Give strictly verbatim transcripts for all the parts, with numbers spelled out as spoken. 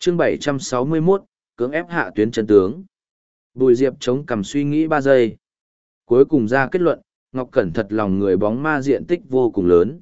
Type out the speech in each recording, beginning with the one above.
chương bảy trăm sáu mươi mốt, cưỡng ép hạ tuyến chân tướng. Bùi Diệp chống cằm suy nghĩ ba giây. Cuối cùng ra kết luận, Ngọc Cẩn thật lòng người bóng ma diện tích vô cùng lớn.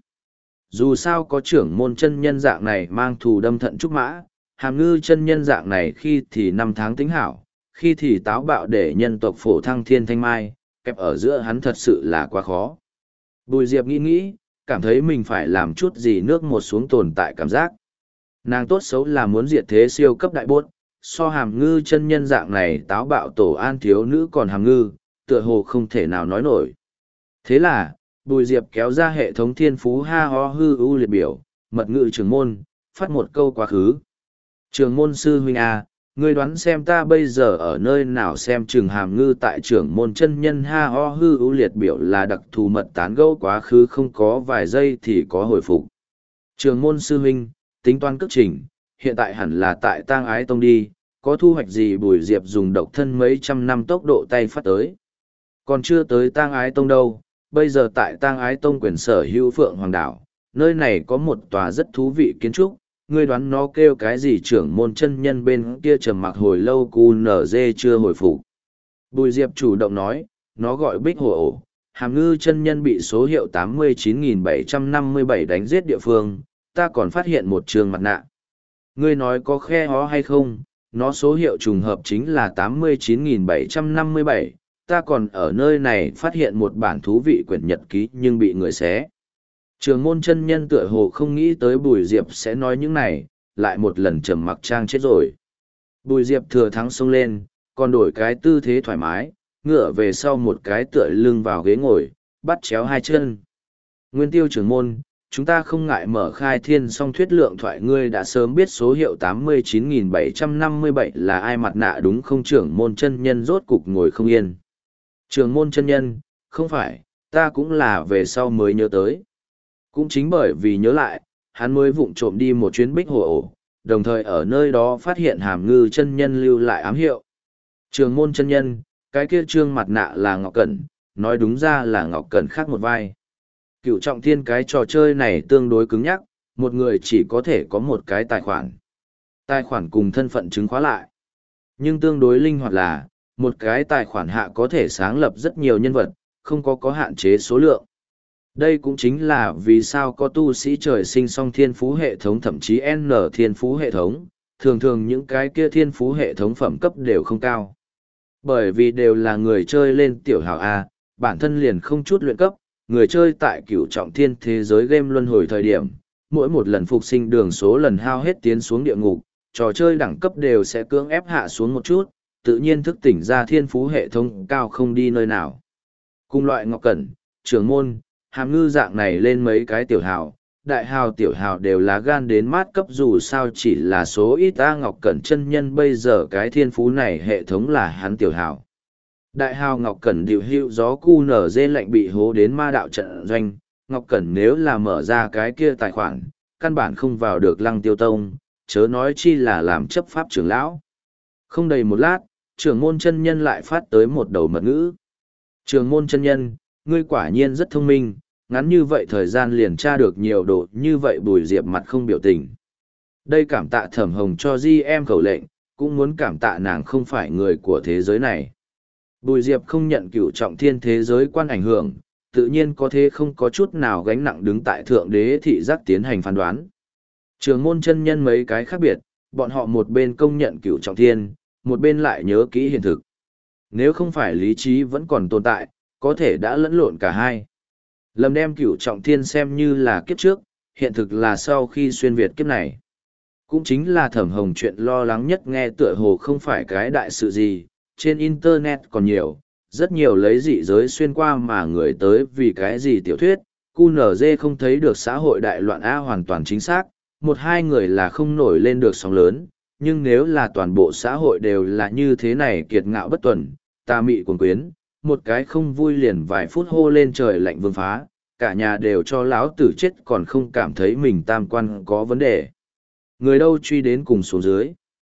Dù sao có trưởng môn chân nhân dạng này mang thù đâm thận trúc mã, hàm ngư chân nhân dạng này khi thì năm tháng tính hảo, khi thì táo bạo để nhân tộc phổ thăng thiên thanh mai, kẹp ở giữa hắn thật sự là quá khó. Bùi Diệp nghĩ nghĩ, cảm thấy mình phải làm chút gì nước một xuống tồn tại cảm giác. Nàng tốt xấu là muốn diệt thế siêu cấp đại bốt, so hàm ngư chân nhân dạng này táo bạo tổ an thiếu nữ còn hàm ngư, tựa hồ không thể nào nói nổi. Thế là, Bùi Diệp kéo ra hệ thống thiên phú ha ho hư ưu liệt biểu, mật ngự trường môn, phát một câu quá khứ. Trường môn sư huynh A, ngươi đoán xem ta bây giờ ở nơi nào xem trường hàm ngư tại trưởng môn chân nhân ha ho hư ưu liệt biểu là đặc thù mật tán gẫu quá khứ không có vài giây thì có hồi phục. Trường môn sư huynh, tính toán cước trình, hiện tại hẳn là tại tang ái tông đi, có thu hoạch gì Bùi Diệp dùng độc thân mấy trăm năm tốc độ tay phát tới. Còn chưa tới tang ái tông đâu, bây giờ tại tang ái tông quyền sở hữu Phượng Hoàng Đảo, nơi này có một tòa rất thú vị kiến trúc, ngươi đoán nó kêu cái gì trưởng môn chân nhân bên kia trầm mặc hồi lâu cu nở dê chưa hồi phục. Bùi Diệp chủ động nói, nó gọi Bích Hồ Ổ, hàm ngư chân nhân bị số hiệu tám mươi chín nghìn bảy trăm năm mươi bảy đánh giết địa phương, ta còn phát hiện một trường mặt nạ. Ngươi nói có khe hó hay không, nó số hiệu trùng hợp chính là tám mươi chín nghìn bảy trăm năm mươi bảy, ta còn ở nơi này phát hiện một bản thú vị quyển nhật ký nhưng bị người xé. Trường môn chân nhân tựa hồ không nghĩ tới Bùi Diệp sẽ nói những này, lại một lần trầm mặc trang chết rồi. Bùi Diệp thừa thắng xông lên, còn đổi cái tư thế thoải mái, ngựa về sau một cái tựa lưng vào ghế ngồi, bắt chéo hai chân. Nguyên Tiêu trưởng môn, chúng ta không ngại mở khai thiên song thuyết lượng thoại, ngươi đã sớm biết số hiệu tám mươi chín nghìn bảy trăm năm mươi bảy là ai mặt nạ đúng không? Trưởng môn chân nhân rốt cục ngồi không yên. Trưởng môn chân nhân, không phải, ta cũng là về sau mới nhớ tới. Cũng chính bởi vì nhớ lại, hắn mới vụng trộm đi một chuyến Bích Hồ Ổ, đồng thời ở nơi đó phát hiện hàm ngư chân nhân lưu lại ám hiệu. Trường môn chân nhân, cái kia trương mặt nạ là Ngọc Cẩn, nói đúng ra là Ngọc Cẩn khác một vai. Cựu trọng thiên cái trò chơi này tương đối cứng nhắc, một người chỉ có thể có một cái tài khoản. Tài khoản cùng thân phận chứng khóa lại. Nhưng tương đối linh hoạt là, một cái tài khoản hạ có thể sáng lập rất nhiều nhân vật, không có có hạn chế số lượng. Đây cũng chính là vì sao có tu sĩ trời sinh song thiên phú hệ thống thậm chí N thiên phú hệ thống, thường thường những cái kia thiên phú hệ thống phẩm cấp đều không cao. Bởi vì đều là người chơi lên tiểu hào A, bản thân liền không chút luyện cấp, người chơi tại cửu trọng thiên thế giới game luân hồi thời điểm, mỗi một lần phục sinh đường số lần hao hết tiến xuống địa ngục, trò chơi đẳng cấp đều sẽ cưỡng ép hạ xuống một chút, tự nhiên thức tỉnh ra thiên phú hệ thống cao không đi nơi nào. Cùng loại Ngọc Cẩn, trưởng môn, hàm ngư dạng này lên mấy cái tiểu hào, đại hào tiểu hào đều là gan đến mát cấp, dù sao chỉ là số ít. Ta Ngọc Cẩn chân nhân bây giờ cái thiên phú này hệ thống là hắn tiểu hào. Đại hào Ngọc Cẩn điều hữu gió cu nở dê lạnh bị hố đến ma đạo trận doanh, Ngọc Cẩn nếu là mở ra cái kia tài khoản, căn bản không vào được Lăng Tiêu Tông, chớ nói chi là làm chấp pháp trưởng lão. Không đầy một lát, trưởng môn chân nhân lại phát tới một đầu mật ngữ. Trưởng môn chân nhân, ngươi quả nhiên rất thông minh, ngắn như vậy thời gian liền tra được nhiều đồ như vậy. Bùi Diệp mặt không biểu tình. Đây cảm tạ Thẩm Hồng cho Di em khẩu lệnh, cũng muốn cảm tạ nàng không phải người của thế giới này. Bùi Diệp không nhận cửu trọng thiên thế giới quan ảnh hưởng, tự nhiên có thế không có chút nào gánh nặng đứng tại thượng đế thị giác tiến hành phán đoán. Trường môn chân nhân mấy cái khác biệt, bọn họ một bên công nhận cửu trọng thiên, một bên lại nhớ kỹ hiện thực. Nếu không phải lý trí vẫn còn tồn tại, có thể đã lẫn lộn cả hai. Lầm đem cửu trọng thiên xem như là kiếp trước, hiện thực là sau khi xuyên Việt kiếp này. Cũng chính là Thẩm Hồng chuyện lo lắng nhất, nghe tựa hồ không phải cái đại sự gì, trên Internet còn nhiều, rất nhiều lấy dị giới xuyên qua mà người tới vì cái gì tiểu thuyết, cu nở dê không thấy được xã hội đại loạn A hoàn toàn chính xác, một hai người là không nổi lên được sóng lớn, nhưng nếu là toàn bộ xã hội đều là như thế này kiệt ngạo bất tuần, tà mị cuồng quyến, một cái không vui liền vài phút hô lên trời lạnh vương phá, cả nhà đều cho lão tử chết còn không cảm thấy mình tam quan có vấn đề. Người đâu truy đến cùng xuống dưới,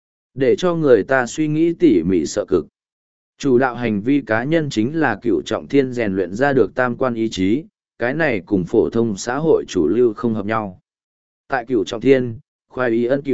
để cho người ta suy nghĩ tỉ mỉ sợ cực. Chủ đạo hành vi cá nhân chính là cựu trọng thiên rèn luyện ra được tam quan ý chí, cái này cùng phổ thông xã hội chủ lưu không hợp nhau. Tại cựu trọng thiên, khoai ý ân cửu,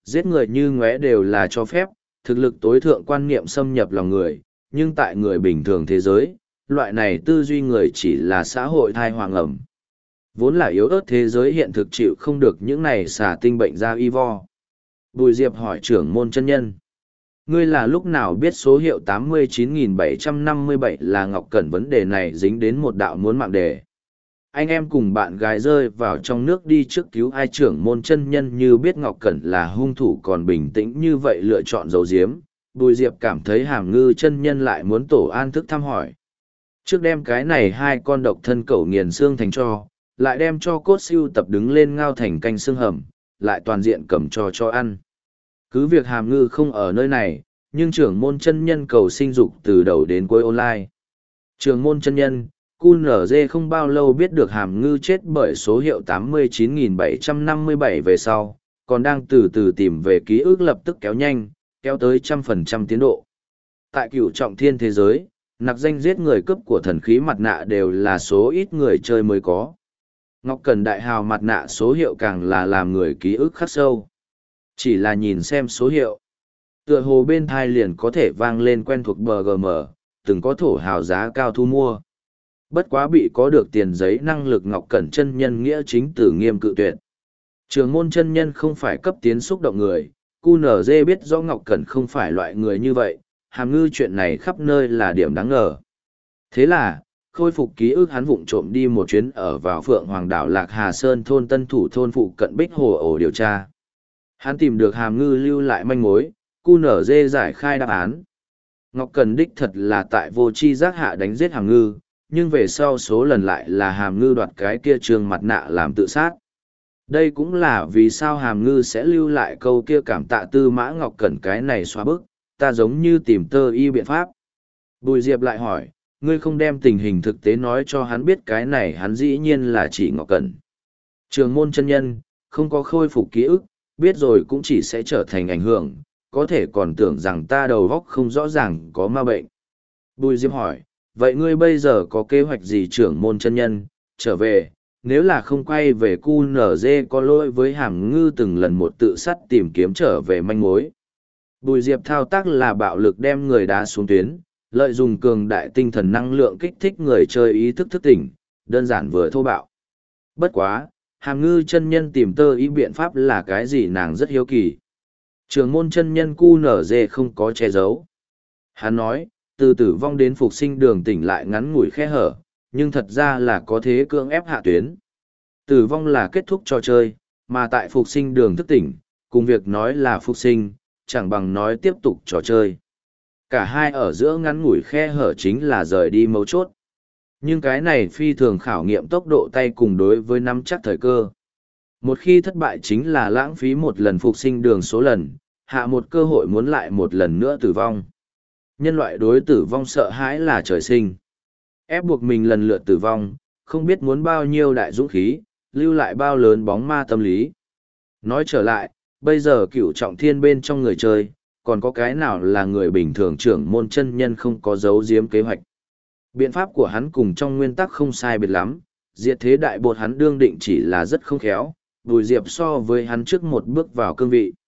giết người như ngóe đều là cho phép, thực lực tối thượng quan niệm xâm nhập lòng người, nhưng tại người bình thường thế giới, loại này tư duy người chỉ là xã hội thai hoàng ẩm. Vốn là yếu ớt thế giới hiện thực chịu không được những này xả tinh bệnh ra y vo. Bùi Diệp hỏi trưởng môn chân nhân. Ngươi là lúc nào biết số hiệu tám mươi chín nghìn bảy trăm năm mươi bảy là Ngọc Cẩn vấn đề này dính đến một đạo muốn mạng đề. Anh em cùng bạn gái rơi vào trong nước đi trước cứu ai trưởng môn chân nhân như biết Ngọc Cẩn là hung thủ còn bình tĩnh như vậy lựa chọn giấu giếm. Bùi Diệp cảm thấy Hàm Ngư chân nhân lại muốn tổ an thức thăm hỏi. Trước đem cái này hai con độc thân cẩu nghiền xương thành cho, lại đem cho cốt siêu tập đứng lên ngao thành canh xương hầm, lại toàn diện cầm cho cho ăn. Cứ việc Hàm Ngư không ở nơi này, nhưng trưởng môn chân nhân cầu sinh dục từ đầu đến cuối online. Trưởng môn chân nhân, cu nở dê không bao lâu biết được Hàm Ngư chết bởi số hiệu tám mươi chín nghìn bảy trăm năm mươi bảy về sau, còn đang từ từ tìm về ký ức lập tức kéo nhanh, kéo tới trăm phần trăm tiến độ. Tại cửu trọng thiên thế giới, nặc danh giết người cướp của thần khí mặt nạ đều là số ít người chơi mới có. Ngọc Cẩn đại hào mặt nạ số hiệu càng là làm người ký ức khắc sâu. Chỉ là nhìn xem số hiệu. Tựa hồ bên thai liền có thể vang lên quen thuộc bê giê em, từng có thổ hào giá cao thu mua. Bất quá bị có được tiền giấy năng lực Ngọc Cẩn chân nhân nghĩa chính tử nghiêm cự tuyệt. Trường môn chân nhân không phải cấp tiến xúc động người, cu nở dê biết rõ Ngọc Cẩn không phải loại người như vậy, Hàm Ngư chuyện này khắp nơi là điểm đáng ngờ. Thế là, khôi phục ký ức hắn vụng trộm đi một chuyến ở vào Phượng Hoàng đảo Lạc Hà Sơn thôn Tân Thủ thôn phụ cận Bích Hồ ổ điều tra. Hắn tìm được Hàm Ngư lưu lại manh mối, cu nở dê giải khai đáp án. Ngọc Cẩn đích thật là tại vô chi giác hạ đánh giết Hàm Ngư, nhưng về sau số lần lại là Hàm Ngư đoạt cái kia trường mặt nạ làm tự sát. Đây cũng là vì sao Hàm Ngư sẽ lưu lại câu kia cảm tạ Tư Mã Ngọc Cẩn cái này xóa bức, ta giống như tìm tơ y biện pháp. Bùi Diệp lại hỏi, ngươi không đem tình hình thực tế nói cho hắn biết cái này hắn dĩ nhiên là chỉ Ngọc Cẩn. Trường môn chân nhân, không có khôi phục ký ức, biết rồi cũng chỉ sẽ trở thành ảnh hưởng, có thể còn tưởng rằng ta đầu óc không rõ ràng có ma bệnh. Bùi Diệp hỏi, vậy ngươi bây giờ có kế hoạch gì trưởng môn chân nhân, trở về, nếu là không quay về cu nở dê có lỗi với Hàm Ngư từng lần một tự sát tìm kiếm trở về manh mối. Bùi Diệp thao tác là bạo lực đem người đá xuống tuyến, lợi dụng cường đại tinh thần năng lượng kích thích người chơi ý thức thức tỉnh, đơn giản vừa thô bạo. Bất quá, Hàm Ngư chân nhân tìm tơ ý biện pháp là cái gì nàng rất hiếu kỳ. Trường môn chân nhân cu nở dê không có che giấu. Hắn nói, từ tử vong đến phục sinh đường tỉnh lại ngắn ngủi khe hở, nhưng thật ra là có thế cưỡng ép hạ tuyến. Tử vong là kết thúc trò chơi, mà tại phục sinh đường thức tỉnh, cùng việc nói là phục sinh, chẳng bằng nói tiếp tục trò chơi. Cả hai ở giữa ngắn ngủi khe hở chính là rời đi mấu chốt. Nhưng cái này phi thường khảo nghiệm tốc độ tay cùng đối với nắm chắc thời cơ. Một khi thất bại chính là lãng phí một lần phục sinh đường số lần, hạ một cơ hội muốn lại một lần nữa tử vong. Nhân loại đối tử vong sợ hãi là trời sinh. Ép buộc mình lần lượt tử vong, không biết muốn bao nhiêu đại dũng khí, lưu lại bao lớn bóng ma tâm lý. Nói trở lại, bây giờ cựu trọng thiên bên trong người chơi, còn có cái nào là người bình thường trưởng môn chân nhân không có giấu giếm kế hoạch. Biện pháp của hắn cùng trong nguyên tắc không sai biệt lắm, diệt thế đại bột hắn đương định chỉ là rất không khéo, Bùi Diệp so với hắn trước một bước vào cương vị.